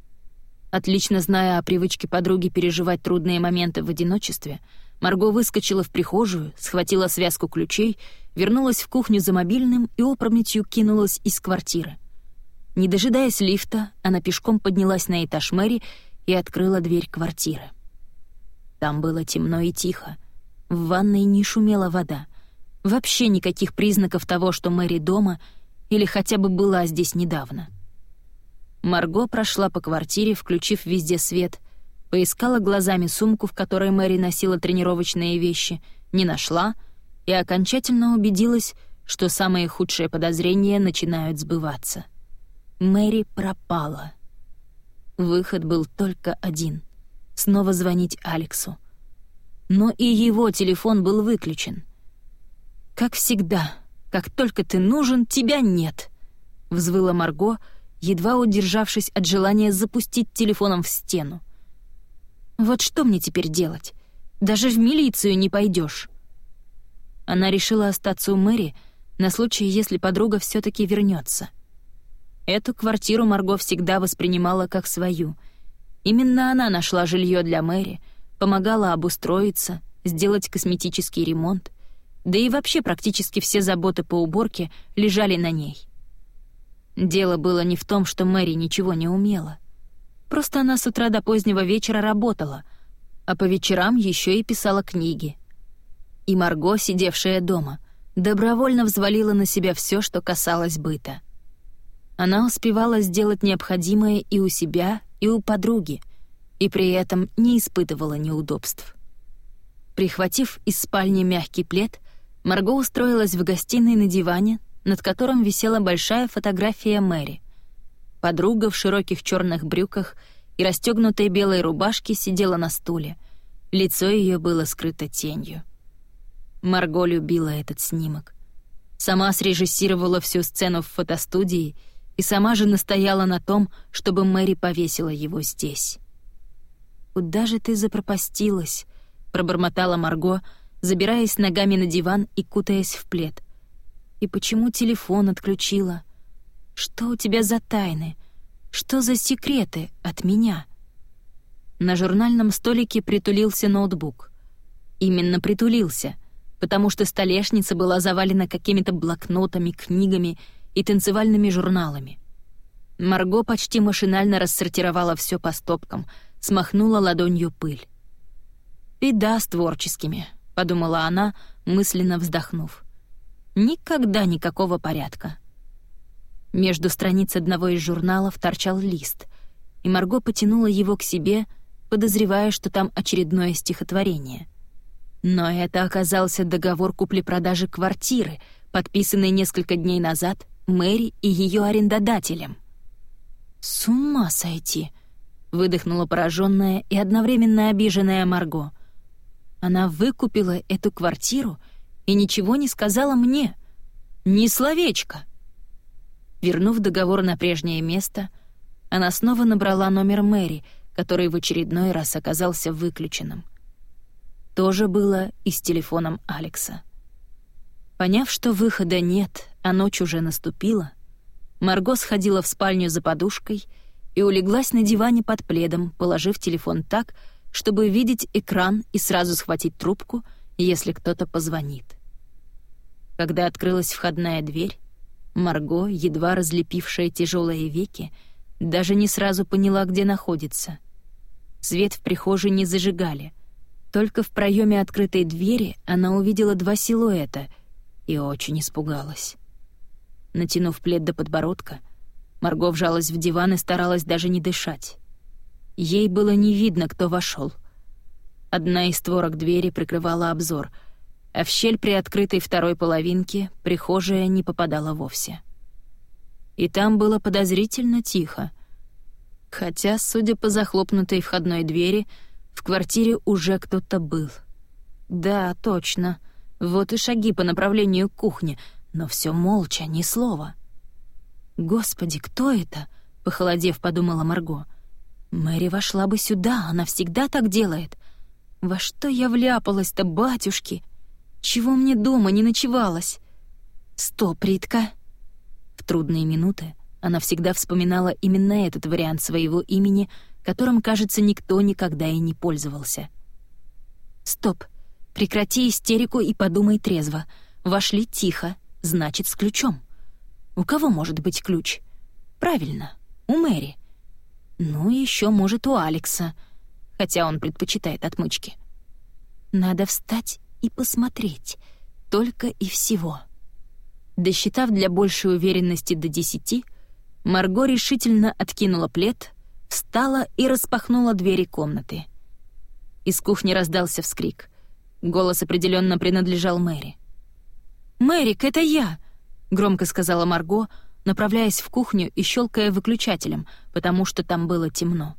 Отлично зная о привычке подруги переживать трудные моменты в одиночестве, Марго выскочила в прихожую, схватила связку ключей, вернулась в кухню за мобильным и опрометью кинулась из квартиры. Не дожидаясь лифта, она пешком поднялась на этаж Мэри и открыла дверь квартиры. Там было темно и тихо. В ванной не шумела вода. Вообще никаких признаков того, что Мэри дома или хотя бы была здесь недавно. Марго прошла по квартире, включив везде свет, поискала глазами сумку, в которой Мэри носила тренировочные вещи, не нашла и окончательно убедилась, что самые худшие подозрения начинают сбываться. Мэри пропала. Выход был только один — снова звонить Алексу. Но и его телефон был выключен. «Как всегда, как только ты нужен, тебя нет», — взвыла Марго, едва удержавшись от желания запустить телефоном в стену. «Вот что мне теперь делать? Даже в милицию не пойдешь». Она решила остаться у Мэри на случай, если подруга все-таки вернется. Эту квартиру Марго всегда воспринимала как свою. Именно она нашла жилье для Мэри, помогала обустроиться, сделать косметический ремонт, да и вообще практически все заботы по уборке лежали на ней. Дело было не в том, что Мэри ничего не умела. Просто она с утра до позднего вечера работала, а по вечерам еще и писала книги. И Марго, сидевшая дома, добровольно взвалила на себя все, что касалось быта. Она успевала сделать необходимое и у себя, и у подруги, и при этом не испытывала неудобств. Прихватив из спальни мягкий плед, Марго устроилась в гостиной на диване, над которым висела большая фотография Мэри. Подруга в широких черных брюках и расстегнутой белой рубашке сидела на стуле. Лицо ее было скрыто тенью. Марго любила этот снимок. Сама срежиссировала всю сцену в фотостудии и сама же настояла на том, чтобы Мэри повесила его здесь. «Куда же ты запропастилась?» — пробормотала Марго, забираясь ногами на диван и кутаясь в плед. «И почему телефон отключила? Что у тебя за тайны? Что за секреты от меня?» На журнальном столике притулился ноутбук. Именно притулился, потому что столешница была завалена какими-то блокнотами, книгами и танцевальными журналами. Марго почти машинально рассортировала все по стопкам, смахнула ладонью пыль. «Беда с творческими», — подумала она, мысленно вздохнув. «Никогда никакого порядка». Между страниц одного из журналов торчал лист, и Марго потянула его к себе, подозревая, что там очередное стихотворение. Но это оказался договор купли-продажи квартиры, подписанный несколько дней назад Мэри и ее арендодателем. «С ума сойти!» — выдохнула пораженная и одновременно обиженная Марго. «Она выкупила эту квартиру и ничего не сказала мне. Ни словечко!» Вернув договор на прежнее место, она снова набрала номер Мэри, который в очередной раз оказался выключенным. То же было и с телефоном Алекса. Поняв, что выхода нет, а ночь уже наступила, Марго сходила в спальню за подушкой и улеглась на диване под пледом, положив телефон так, чтобы видеть экран и сразу схватить трубку, если кто-то позвонит. Когда открылась входная дверь, Марго, едва разлепившая тяжелые веки, даже не сразу поняла, где находится. Свет в прихожей не зажигали. Только в проеме открытой двери она увидела два силуэта и очень испугалась. Натянув плед до подбородка, Марго вжалась в диван и старалась даже не дышать. Ей было не видно, кто вошел. Одна из створок двери прикрывала обзор, а в щель при открытой второй половинке прихожая не попадала вовсе. И там было подозрительно тихо. Хотя, судя по захлопнутой входной двери, в квартире уже кто-то был. Да, точно. Вот и шаги по направлению к кухне, но все молча, ни слова. «Господи, кто это?» — похолодев, подумала Марго. «Мэри вошла бы сюда, она всегда так делает. Во что я вляпалась-то, батюшки? Чего мне дома не ночевалось? Стоп, Ритка!» В трудные минуты она всегда вспоминала именно этот вариант своего имени, которым, кажется, никто никогда и не пользовался. «Стоп! Прекрати истерику и подумай трезво. Вошли тихо, значит, с ключом. У кого может быть ключ? Правильно, у Мэри. Ну, еще, может, у Алекса, хотя он предпочитает отмычки. Надо встать и посмотреть, только и всего». Досчитав для большей уверенности до десяти, Марго решительно откинула плед, встала и распахнула двери комнаты. Из кухни раздался вскрик. Голос определенно принадлежал Мэри. «Мэрик, это я!» — громко сказала Марго, направляясь в кухню и щелкая выключателем, потому что там было темно.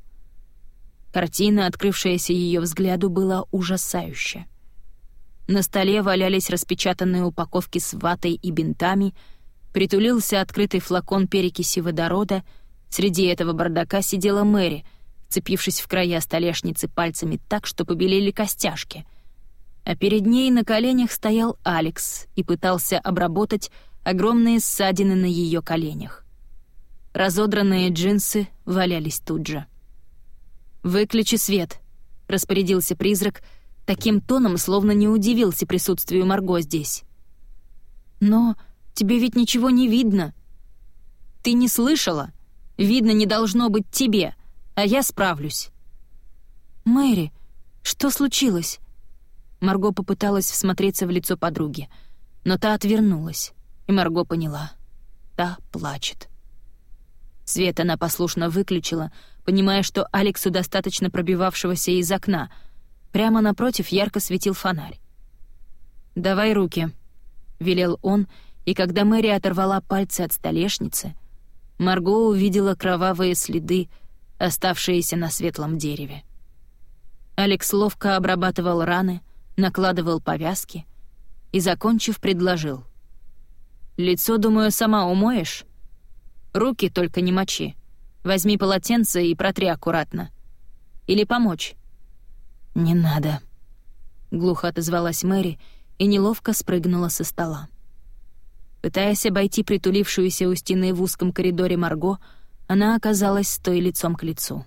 Картина, открывшаяся ее взгляду, была ужасающая. На столе валялись распечатанные упаковки с ватой и бинтами, притулился открытый флакон перекиси водорода. Среди этого бардака сидела Мэри, вцепившись в края столешницы пальцами так, что побелели костяшки. А перед ней на коленях стоял Алекс и пытался обработать огромные ссадины на ее коленях. Разодранные джинсы валялись тут же. «Выключи свет», — распорядился призрак, таким тоном, словно не удивился присутствию Марго здесь. «Но тебе ведь ничего не видно». «Ты не слышала? Видно не должно быть тебе, а я справлюсь». «Мэри, что случилось?» Марго попыталась всмотреться в лицо подруги, но та отвернулась, и Марго поняла. Та плачет. Свет она послушно выключила, понимая, что Алексу достаточно пробивавшегося из окна. Прямо напротив ярко светил фонарь. «Давай руки», — велел он, и когда Мэри оторвала пальцы от столешницы, Марго увидела кровавые следы, оставшиеся на светлом дереве. Алекс ловко обрабатывал раны, накладывал повязки и, закончив, предложил. «Лицо, думаю, сама умоешь? Руки только не мочи. Возьми полотенце и протри аккуратно. Или помочь?» «Не надо». — глухо отозвалась Мэри и неловко спрыгнула со стола. Пытаясь обойти притулившуюся у стены в узком коридоре Марго, она оказалась с той лицом к лицу.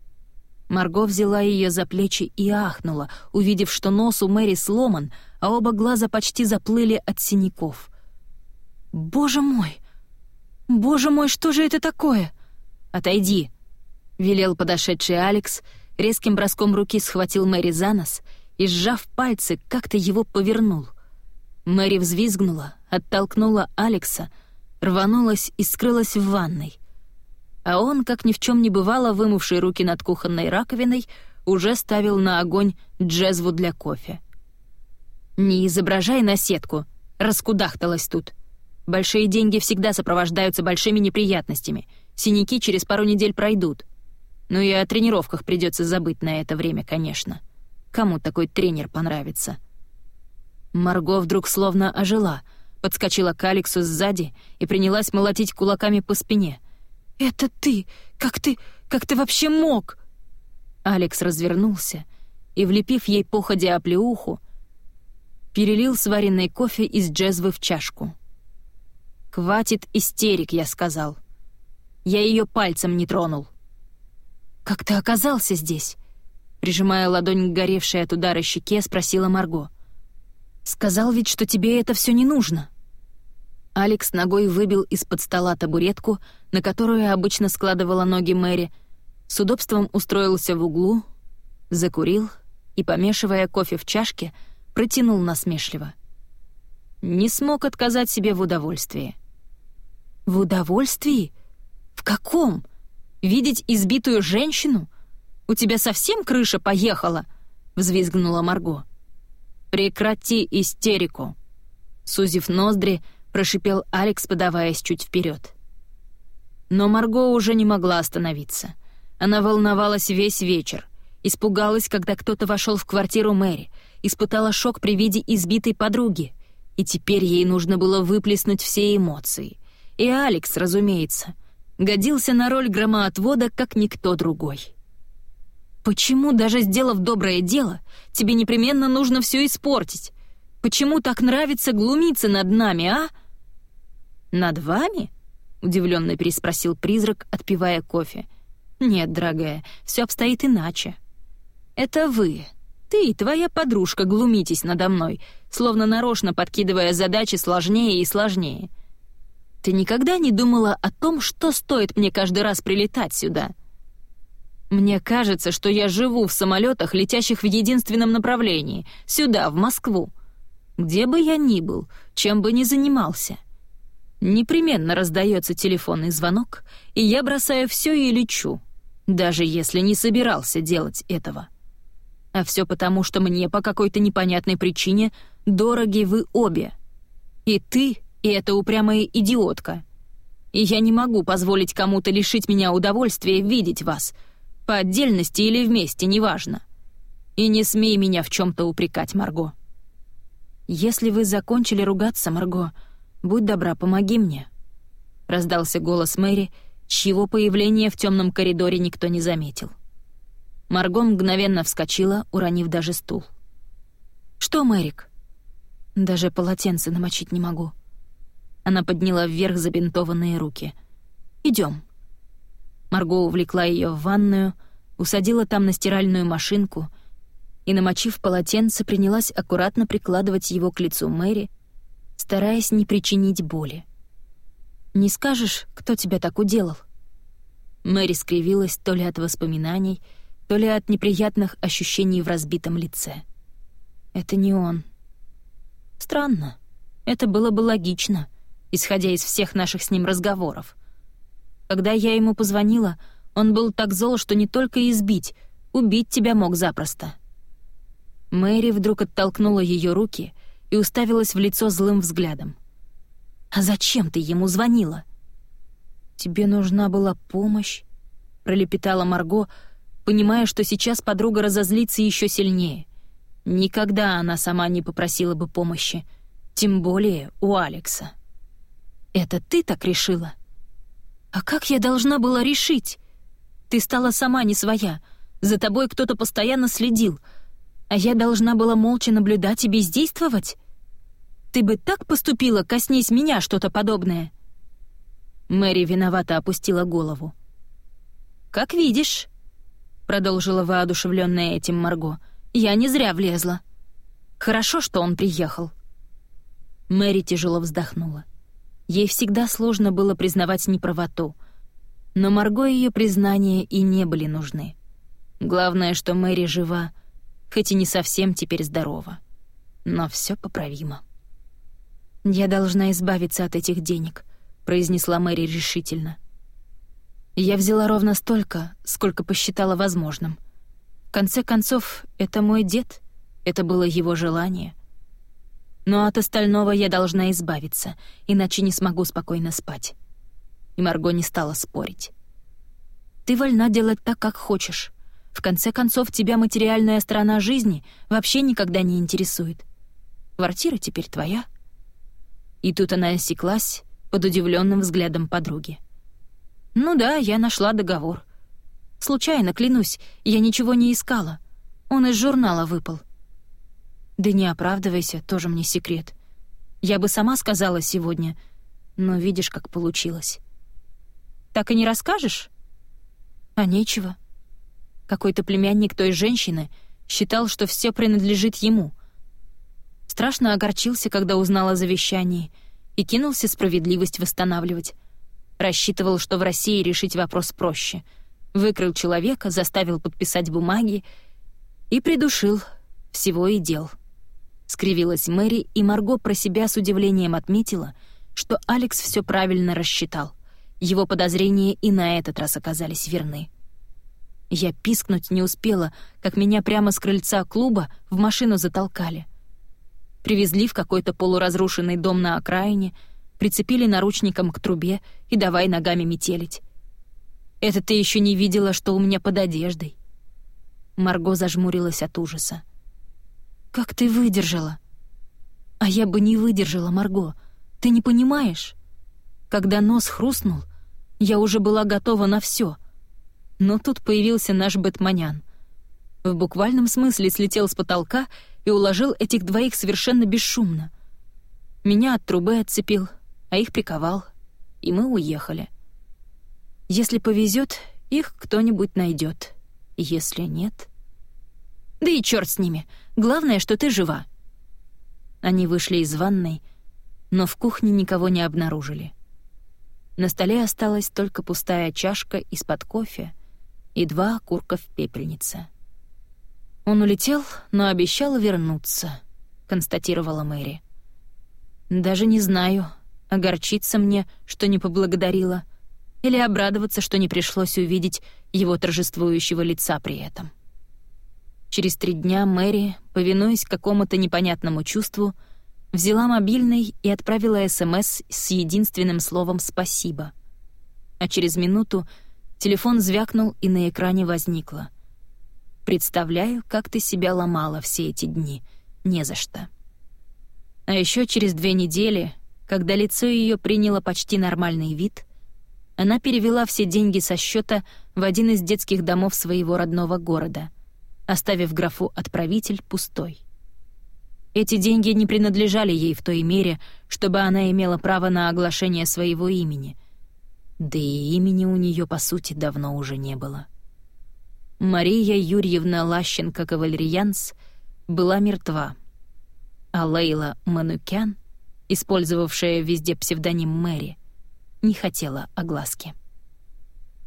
Марго взяла ее за плечи и ахнула, увидев, что нос у Мэри сломан, а оба глаза почти заплыли от синяков. «Боже мой! Боже мой, что же это такое?» «Отойди!» — велел подошедший Алекс, резким броском руки схватил Мэри за нос и, сжав пальцы, как-то его повернул. Мэри взвизгнула, оттолкнула Алекса, рванулась и скрылась в ванной. А он, как ни в чем не бывало, вымывший руки над кухонной раковиной, уже ставил на огонь джезву для кофе. «Не изображай наседку, раскудахталась тут. Большие деньги всегда сопровождаются большими неприятностями, синяки через пару недель пройдут. Ну и о тренировках придется забыть на это время, конечно. Кому такой тренер понравится?» Марго вдруг словно ожила, подскочила к Алексу сзади и принялась молотить кулаками по спине. «Это ты! Как ты... как ты вообще мог?» Алекс развернулся и, влепив ей походя оплеуху, перелил сваренный кофе из джезвы в чашку. «Хватит истерик», — я сказал. «Я ее пальцем не тронул». «Как ты оказался здесь?» Прижимая ладонь к горевшей от удара щеке, спросила Марго. «Сказал ведь, что тебе это все не нужно». Алекс ногой выбил из-под стола табуретку, на которую обычно складывала ноги Мэри, с удобством устроился в углу, закурил и, помешивая кофе в чашке, протянул насмешливо. Не смог отказать себе в удовольствии. «В удовольствии? В каком? Видеть избитую женщину? У тебя совсем крыша поехала?» — взвизгнула Марго. «Прекрати истерику!» Сузив ноздри, прошипел Алекс, подаваясь чуть вперед. Но Марго уже не могла остановиться. Она волновалась весь вечер, испугалась, когда кто-то вошел в квартиру Мэри, испытала шок при виде избитой подруги, и теперь ей нужно было выплеснуть все эмоции. И Алекс, разумеется, годился на роль громоотвода, как никто другой. «Почему, даже сделав доброе дело, тебе непременно нужно все испортить? Почему так нравится глумиться над нами, а?» «Над вами?» — удивленно переспросил призрак, отпивая кофе. «Нет, дорогая, все обстоит иначе. Это вы, ты и твоя подружка глумитесь надо мной, словно нарочно подкидывая задачи сложнее и сложнее. Ты никогда не думала о том, что стоит мне каждый раз прилетать сюда? Мне кажется, что я живу в самолетах, летящих в единственном направлении, сюда, в Москву. Где бы я ни был, чем бы ни занимался. Непременно раздается телефонный звонок, и я бросаю все и лечу, даже если не собирался делать этого. А все потому, что мне по какой-то непонятной причине дороги вы обе. И ты, и эта упрямая идиотка. И я не могу позволить кому-то лишить меня удовольствия видеть вас, по отдельности или вместе, неважно. И не смей меня в чем-то упрекать, Марго. Если вы закончили ругаться, Марго, будь добра, помоги мне. Раздался голос Мэри, чьего появления в темном коридоре никто не заметил. Марго мгновенно вскочила, уронив даже стул. «Что, Мэрик?» «Даже полотенце намочить не могу». Она подняла вверх забинтованные руки. «Идем». Марго увлекла ее в ванную, усадила там на стиральную машинку и, намочив полотенце, принялась аккуратно прикладывать его к лицу Мэри, стараясь не причинить боли. «Не скажешь, кто тебя так уделал?» Мэри скривилась то ли от воспоминаний, то ли от неприятных ощущений в разбитом лице. «Это не он». «Странно. Это было бы логично, исходя из всех наших с ним разговоров. Когда я ему позвонила, он был так зол, что не только избить, убить тебя мог запросто». Мэри вдруг оттолкнула ее руки и уставилась в лицо злым взглядом. «А зачем ты ему звонила?» «Тебе нужна была помощь», — пролепетала Марго, понимая, что сейчас подруга разозлится еще сильнее. Никогда она сама не попросила бы помощи, тем более у Алекса. «Это ты так решила?» «А как я должна была решить? Ты стала сама не своя, за тобой кто-то постоянно следил. А я должна была молча наблюдать и бездействовать? Ты бы так поступила, коснись меня что-то подобное?» Мэри виновато опустила голову. «Как видишь», — продолжила воодушевленная этим Марго, — «я не зря влезла. Хорошо, что он приехал». Мэри тяжело вздохнула. Ей всегда сложно было признавать неправоту, но Марго ее признания и не были нужны. Главное, что Мэри жива, хоть и не совсем теперь здорова. Но все поправимо. «Я должна избавиться от этих денег», — произнесла Мэри решительно. «Я взяла ровно столько, сколько посчитала возможным. В конце концов, это мой дед, это было его желание. Но от остального я должна избавиться, иначе не смогу спокойно спать». И Марго не стала спорить. «Ты вольна делать так, как хочешь. В конце концов, тебя материальная сторона жизни вообще никогда не интересует. Квартира теперь твоя». И тут она осеклась под удивленным взглядом подруги. «Ну да, я нашла договор. Случайно, клянусь, я ничего не искала. Он из журнала выпал». «Да не оправдывайся, тоже мне секрет. Я бы сама сказала сегодня, но видишь, как получилось». «Так и не расскажешь?» «А нечего. Какой-то племянник той женщины считал, что все принадлежит ему. Страшно огорчился, когда узнал о завещании, и кинулся справедливость восстанавливать. Рассчитывал, что в России решить вопрос проще. Выкрыл человека, заставил подписать бумаги и придушил. Всего и дел». Скривилась Мэри, и Марго про себя с удивлением отметила, что Алекс все правильно рассчитал. Его подозрения и на этот раз оказались верны. Я пискнуть не успела, как меня прямо с крыльца клуба в машину затолкали. Привезли в какой-то полуразрушенный дом на окраине, прицепили наручником к трубе и давай ногами метелить. «Это ты еще не видела, что у меня под одеждой». Марго зажмурилась от ужаса. «Как ты выдержала?» «А я бы не выдержала, Марго. Ты не понимаешь? Когда нос хрустнул, я уже была готова на все. Но тут появился наш бэтменян. В буквальном смысле слетел с потолка и уложил этих двоих совершенно бесшумно. Меня от трубы отцепил, а их приковал, и мы уехали. Если повезет, их кто-нибудь найдет. Если нет... Да и черт с ними, главное, что ты жива». Они вышли из ванной, но в кухне никого не обнаружили. На столе осталась только пустая чашка из-под кофе и два окурка в пепельнице. «Он улетел, но обещал вернуться», — констатировала Мэри. «Даже не знаю, огорчиться мне, что не поблагодарила, или обрадоваться, что не пришлось увидеть его торжествующего лица при этом». Через три дня Мэри, повинуясь какому-то непонятному чувству, взяла мобильный и отправила СМС с единственным словом «спасибо». А через минуту телефон звякнул, и на экране возникло: «Представляю, как ты себя ломала все эти дни. Не за что». А еще через две недели, когда лицо ее приняло почти нормальный вид, она перевела все деньги со счета в один из детских домов своего родного города, оставив графу «Отправитель» пустой. Эти деньги не принадлежали ей в той мере, чтобы она имела право на оглашение своего имени. Да и имени у нее, по сути, давно уже не было. Мария Юрьевна Лащенко-Кавалерьянс была мертва, а Лейла Манукян, использовавшая везде псевдоним Мэри, не хотела огласки.